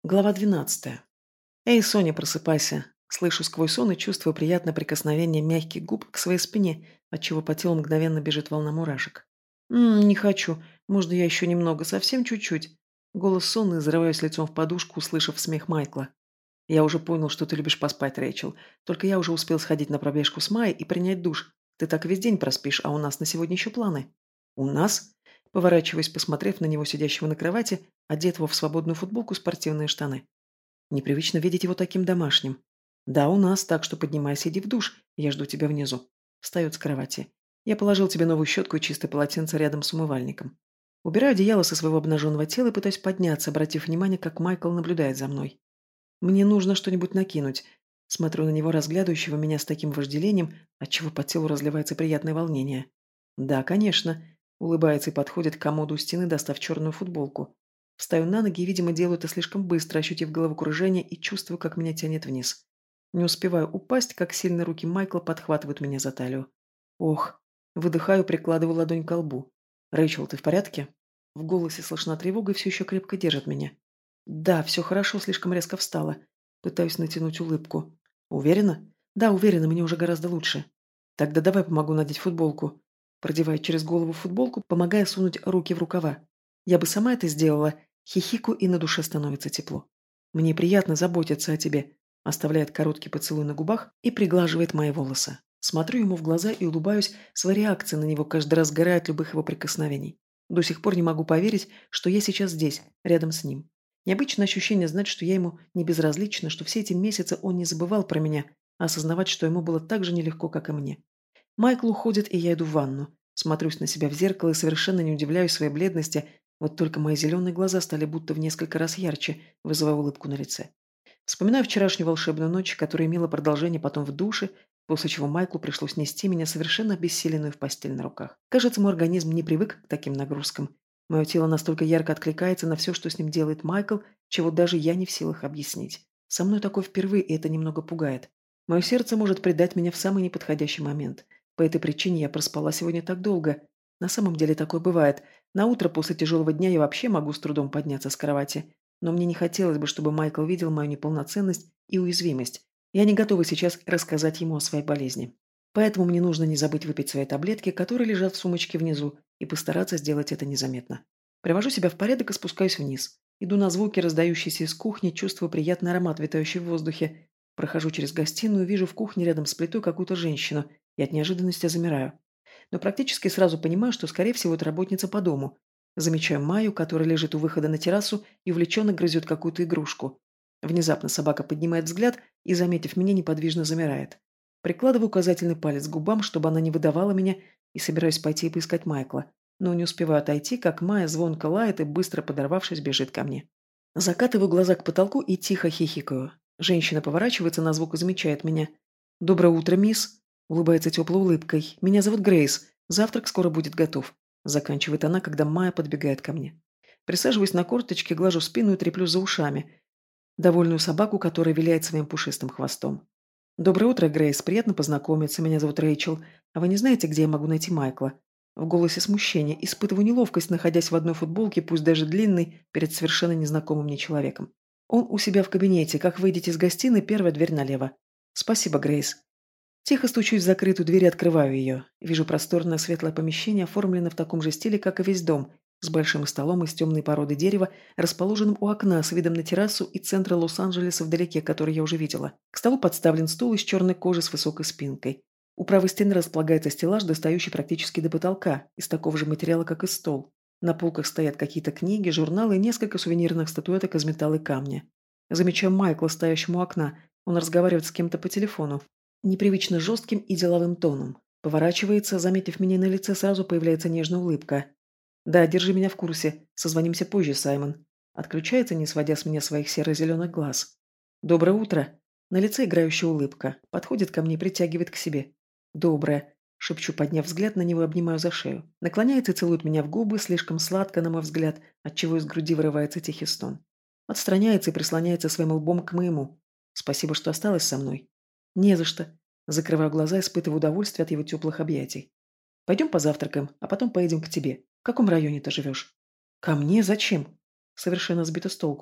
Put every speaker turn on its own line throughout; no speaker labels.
Глава 12. «Эй, Соня, просыпайся!» Слышу сквозь сон и чувствую приятное прикосновение мягких губ к своей спине, отчего по телу мгновенно бежит волна мурашек. Не хочу. Можно я еще немного, совсем чуть-чуть?» Голос сонный, зарываюсь лицом в подушку, услышав смех Майкла. «Я уже понял, что ты любишь поспать, Рэйчел. Только я уже успел сходить на пробежку с Майей и принять душ. Ты так весь день проспишь, а у нас на сегодня еще планы». «У нас?» Поворачиваясь, посмотрев на него, сидящего на кровати, одетого в свободную футболку, спортивные штаны. Непривычно видеть его таким домашним. Да, у нас, так что поднимайся, иди в душ. Я жду тебя внизу. Встает с кровати. Я положил тебе новую щетку и чистое полотенце рядом с умывальником. Убираю одеяло со своего обнаженного тела и пытаюсь подняться, обратив внимание, как Майкл наблюдает за мной. Мне нужно что-нибудь накинуть. Смотрю на него, разглядывающего меня с таким вожделением, отчего по телу разливается приятное волнение. Да, конечно. Улыбается и подходит к комоду у стены, достав черную футболку. Встаю на ноги и, видимо, делаю это слишком быстро, ощутив головокружение и чувствую, как меня тянет вниз. Не успеваю упасть, как сильные руки Майкла подхватывают меня за талию. Ох. Выдыхаю, прикладываю ладонь к лбу. «Рэйчел, ты в порядке?» В голосе слышна тревога и все еще крепко держит меня. «Да, все хорошо, слишком резко встала». Пытаюсь натянуть улыбку. «Уверена?» «Да, уверена, мне уже гораздо лучше». «Тогда давай помогу надеть футболку». Продевая через голову футболку, помогая сунуть руки в рукава. Я бы сама это сделала. Хихику и на душе становится тепло. «Мне приятно заботиться о тебе», оставляет короткий поцелуй на губах и приглаживает мои волосы. Смотрю ему в глаза и улыбаюсь, своей реакция на него каждый раз сгорает от любых его прикосновений. До сих пор не могу поверить, что я сейчас здесь, рядом с ним. Необычное ощущение знать, что я ему не безразлична, что все эти месяцы он не забывал про меня, а осознавать, что ему было так же нелегко, как и мне. Майкл уходит, и я иду в ванну. Смотрюсь на себя в зеркало и совершенно не удивляюсь своей бледности, вот только мои зеленые глаза стали будто в несколько раз ярче, вызывая улыбку на лице. Вспоминаю вчерашнюю волшебную ночь, которая имела продолжение потом в душе, после чего Майклу пришлось нести меня совершенно обессиленную в постель на руках. Кажется, мой организм не привык к таким нагрузкам. Мое тело настолько ярко откликается на все, что с ним делает Майкл, чего даже я не в силах объяснить. Со мной такое впервые, и это немного пугает. Мое сердце может предать меня в самый неподходящий момент. По этой причине я проспала сегодня так долго. На самом деле такое бывает. На утро после тяжелого дня я вообще могу с трудом подняться с кровати. Но мне не хотелось бы, чтобы Майкл видел мою неполноценность и уязвимость. Я не готова сейчас рассказать ему о своей болезни. Поэтому мне нужно не забыть выпить свои таблетки, которые лежат в сумочке внизу, и постараться сделать это незаметно. Привожу себя в порядок и спускаюсь вниз. Иду на звуки, раздающиеся из кухни, чувствую приятный аромат, витающий в воздухе. Прохожу через гостиную, вижу в кухне рядом с плитой какую-то женщину, и от неожиданности замираю. Но практически сразу понимаю, что, скорее всего, это работница по дому. Замечаю Майю, которая лежит у выхода на террасу и увлеченно грызет какую-то игрушку. Внезапно собака поднимает взгляд и, заметив меня, неподвижно замирает. Прикладываю указательный палец к губам, чтобы она не выдавала меня, и собираюсь пойти и поискать Майкла. Но не успеваю отойти, как Майя звонко лает и, быстро подорвавшись, бежит ко мне. Закатываю глаза к потолку и тихо хихикаю. Женщина поворачивается на звук и замечает меня. «Доброе утро, мисс!» Улыбается теплой улыбкой. «Меня зовут Грейс. Завтрак скоро будет готов». Заканчивает она, когда Майя подбегает ко мне. Присаживаюсь на корточке, глажу спину и треплю за ушами. Довольную собаку, которая виляет своим пушистым хвостом. «Доброе утро, Грейс. Приятно познакомиться. Меня зовут Рэйчел. А вы не знаете, где я могу найти Майкла?» В голосе смущение. Испытываю неловкость, находясь в одной футболке, пусть даже длинной, перед совершенно незнакомым мне человеком. Он у себя в кабинете. Как выйдете из гостиной, первая дверь налево. «Спасибо, Грейс». Тихо стучусь в закрытую дверь и открываю ее. Вижу просторное светлое помещение, оформленное в таком же стиле, как и весь дом, с большим столом из темной породы дерева, расположенным у окна с видом на террасу и центр Лос-Анджелеса вдалеке, который я уже видела. К столу подставлен стул из черной кожи с высокой спинкой. У правой стены располагается стеллаж, достающий практически до потолка, из такого же материала, как и стол. На полках стоят какие-то книги, журналы и несколько сувенирных статуэток из металла и камня. Замечаю Майкла, стоящему у окна. Он разговаривает с кем-то по телефону. Непривычно жестким и деловым тоном. Поворачивается, заметив меня на лице, сразу появляется нежная улыбка. «Да, держи меня в курсе. Созвонимся позже, Саймон». Отключается, не сводя с меня своих серо-зеленых глаз. «Доброе утро». На лице играющая улыбка. Подходит ко мне и притягивает к себе. «Доброе». Шепчу, подняв взгляд на него и обнимаю за шею. Наклоняется и целует меня в губы, слишком сладко, на мой взгляд, отчего из груди вырывается тихий стон. Отстраняется и прислоняется своим лбом к моему. «Спасибо, что осталась со мной». «Не за что». Закрываю глаза, испытывая удовольствие от его теплых объятий. «Пойдем позавтракаем, а потом поедем к тебе. В каком районе ты живешь?» «Ко мне? Зачем?» Совершенно сбита с толку.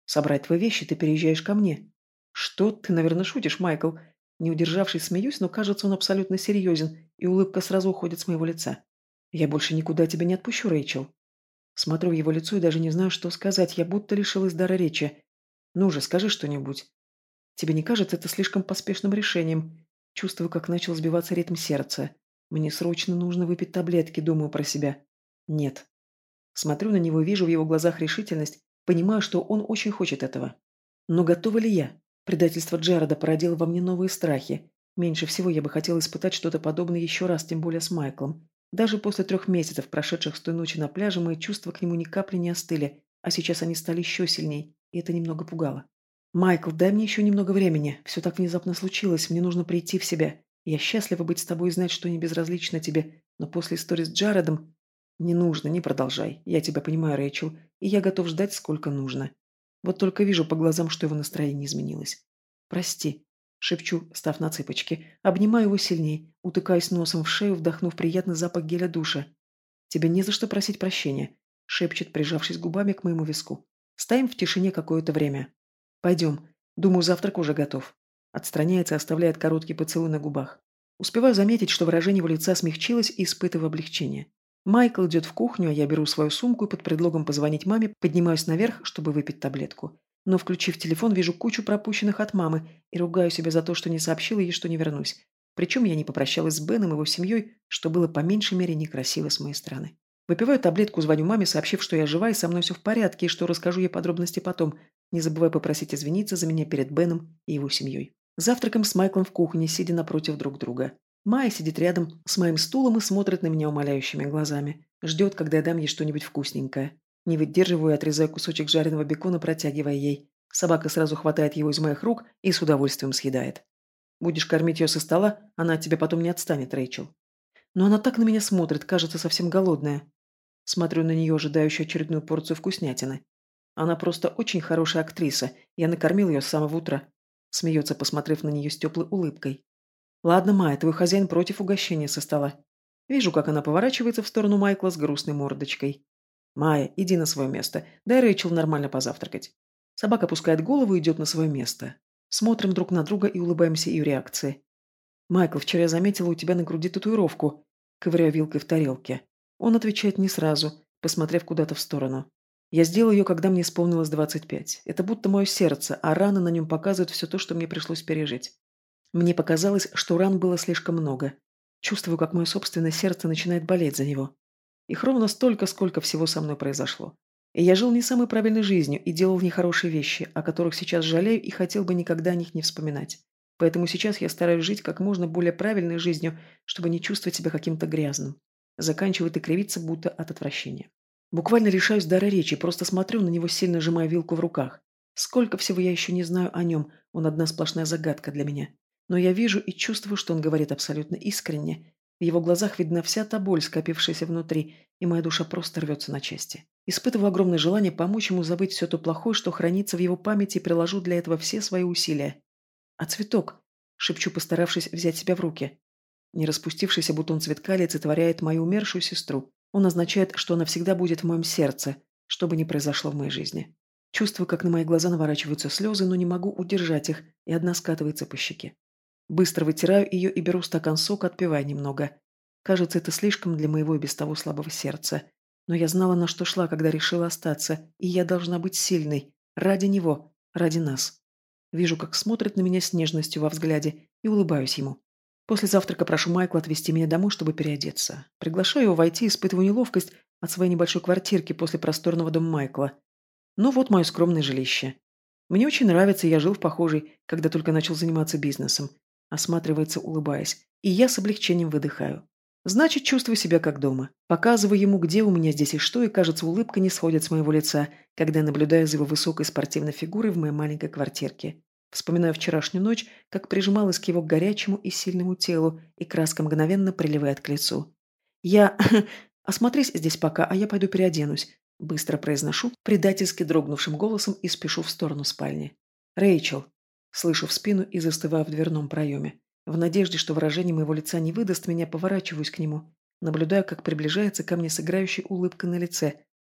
Собрать твои вещи, ты переезжаешь ко мне. Что? Ты, наверное, шутишь, Майкл. Не удержавшись, смеюсь, но кажется, он абсолютно серьезен, и улыбка сразу уходит с моего лица. Я больше никуда тебя не отпущу, Рэйчел. Смотрю в его лицо и даже не знаю, что сказать. Я будто лишилась дара речи. Ну же, скажи что-нибудь. Тебе не кажется это слишком поспешным решением? Чувствую, как начал сбиваться ритм сердца. Мне срочно нужно выпить таблетки, думаю про себя. Нет. Смотрю на него и вижу в его глазах решительность, понимаю, что он очень хочет этого. Но готова ли я? Предательство Джареда породило во мне новые страхи. Меньше всего я бы хотела испытать что-то подобное еще раз, тем более с Майклом. Даже после 3 месяцев, прошедших с той ночи на пляже, мои чувства к нему ни капли не остыли, а сейчас они стали еще сильней, и это немного пугало. «Майкл, дай мне еще немного времени. Все так внезапно случилось, мне нужно прийти в себя. Я счастлива быть с тобой и знать, что не безразлично тебе, но после истории с Джаредом...» «Не нужно, не продолжай. Я тебя понимаю, Рэйчел, и я готов ждать, сколько нужно. Вот только вижу по глазам, что его настроение изменилось. Прости», — шепчу, став на цыпочки. Обнимаю его сильней, утыкаясь носом в шею, вдохнув приятный запах геля душа. «Тебе не за что просить прощения», — шепчет, прижавшись губами к моему виску. «Стоим в тишине какое-то время. Пойдем. Думаю, завтрак уже готов». Отстраняется, оставляет короткий поцелуй на губах. Успеваю заметить, что выражение его лица смягчилось и испытываю облегчение. Майкл идет в кухню, а я беру свою сумку и под предлогом позвонить маме поднимаюсь наверх, чтобы выпить таблетку. Но, включив телефон, вижу кучу пропущенных от мамы и ругаю себя за то, что не сообщила ей, что не вернусь. Причем я не попрощалась с Беном и его семьей, что было по меньшей мере некрасиво с моей стороны. Выпиваю таблетку, звоню маме, сообщив, что я жива и со мной все в порядке, и что расскажу ей подробности потом, не забывая попросить извиниться за меня перед Беном и его семьей. Завтракаем с Майклом в кухне, сидя напротив друг друга. Майя сидит рядом с моим стулом и смотрит на меня умоляющими глазами. Ждет, когда я дам ей что-нибудь вкусненькое. Не выдерживаю и отрезаю кусочек жареного бекона, протягивая ей. Собака сразу хватает его из моих рук и с удовольствием съедает. Будешь кормить ее со стола, она от тебя потом не отстанет, Рэйчел. Но она так на меня смотрит, кажется, совсем голодная. Смотрю на нее, ожидающую очередную порцию вкуснятины. Она просто очень хорошая актриса. Я накормил ее с самого утра. Смеется, посмотрев на нее с теплой улыбкой. Ладно, Майя, твой хозяин против угощения со стола. Вижу, как она поворачивается в сторону Майкла с грустной мордочкой. Майя, иди на свое место. Дай Рэйчел нормально позавтракать. Собака опускает голову и идет на свое место. Смотрим друг на друга и улыбаемся ее реакции. «Майкл, вчера я заметила у тебя на груди татуировку», ковыряя вилкой в тарелке. Он отвечает не сразу, посмотрев куда-то в сторону. «Я сделал ее, когда мне исполнилось 25. Это будто мое сердце, а раны на нем показывают все то, что мне пришлось пережить. Мне показалось, что ран было слишком много. Чувствую, как мое собственное сердце начинает болеть за него. Их ровно столько, сколько всего со мной произошло. И я жил не самой правильной жизнью и делал нехорошие вещи, о которых сейчас жалею и хотел бы никогда о них не вспоминать. Поэтому сейчас я стараюсь жить как можно более правильной жизнью, чтобы не чувствовать себя каким-то грязным. Заканчивает и кривится, будто от отвращения. Буквально лишаюсь дара речи, просто смотрю на него, сильно сжимая вилку в руках. Сколько всего я еще не знаю о нем, он одна сплошная загадка для меня. Но я вижу и чувствую, что он говорит абсолютно искренне. В его глазах видна вся та боль, скопившаяся внутри, и моя душа просто рвется на части. Испытываю огромное желание помочь ему забыть все то плохое, что хранится в его памяти, и приложу для этого все свои усилия. «А цветок?» — шепчу, постаравшись взять себя в руки. Не распустившийся бутон цветка олицетворяет мою умершую сестру. Он означает, что она всегда будет в моем сердце, что бы ни произошло в моей жизни. Чувствую, как на мои глаза наворачиваются слезы, но не могу удержать их, и одна скатывается по щеке. Быстро вытираю ее и беру стакан сока, отпивая немного. Кажется, это слишком для моего и без того слабого сердца. Но я знала, на что шла, когда решила остаться, и я должна быть сильной. Ради него, ради нас. Вижу, как смотрит на меня с нежностью во взгляде, и улыбаюсь ему. После завтрака прошу Майкла отвезти меня домой, чтобы переодеться. Приглашаю его войти, испытываю неловкость от своей небольшой квартирки после просторного дома Майкла. Ну вот мое скромное жилище. Мне очень нравится, я жил в похожей, когда только начал заниматься бизнесом. Осматривается, улыбаясь. И я с облегчением выдыхаю. Значит, чувствую себя как дома. Показываю ему, где у меня здесь и что, и, кажется, улыбка не сходит с моего лица, когда я наблюдаю за его высокой спортивной фигурой в моей маленькой квартирке. Вспоминаю вчерашнюю ночь, как прижималась к его горячему и сильному телу, и краска мгновенно приливает к лицу. Я... Осмотрись здесь пока, а я пойду переоденусь. Быстро произношу, предательски дрогнувшим голосом и спешу в сторону спальни. «Рэйчел!» Слышу в спину и застываю в дверном проеме. В надежде, что выражение моего лица не выдаст меня, поворачиваюсь к нему. Наблюдаю, как приближается ко мне с играющей улыбкой на лице,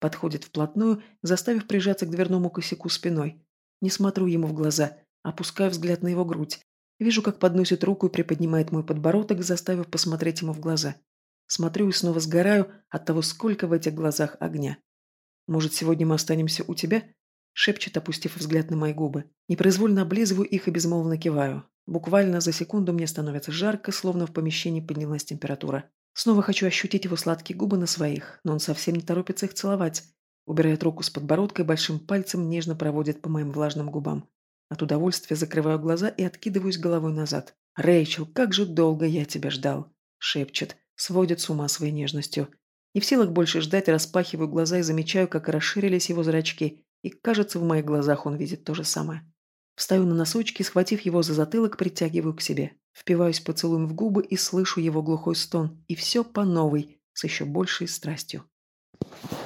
Подходит вплотную, заставив прижаться к дверному косяку спиной. Не смотрю ему в глаза, опускаю взгляд на его грудь. Вижу, как подносит руку и приподнимает мой подбородок, заставив посмотреть ему в глаза. Смотрю и снова сгораю от того, сколько в этих глазах огня. «Может, сегодня мы останемся у тебя?» Шепчет, опустив взгляд на мои губы. Непроизвольно облизываю их и безмолвно киваю. Буквально за секунду мне становится жарко, словно в помещении поднялась температура. Снова хочу ощутить его сладкие губы на своих, но он совсем не торопится их целовать. Убирает руку с подбородка и большим пальцем нежно проводит по моим влажным губам. От удовольствия закрываю глаза и откидываюсь головой назад. «Рэйчел, как же долго я тебя ждал!» Шепчет, сводит с ума своей нежностью. Не в силах больше ждать, распахиваю глаза и замечаю, как расширились его зрачки, и, кажется, в моих глазах он видит то же самое. Встаю на носочки, схватив его за затылок, притягиваю к себе. Впиваюсь поцелуем в губы и слышу его глухой стон. И все по новой, с еще большей страстью.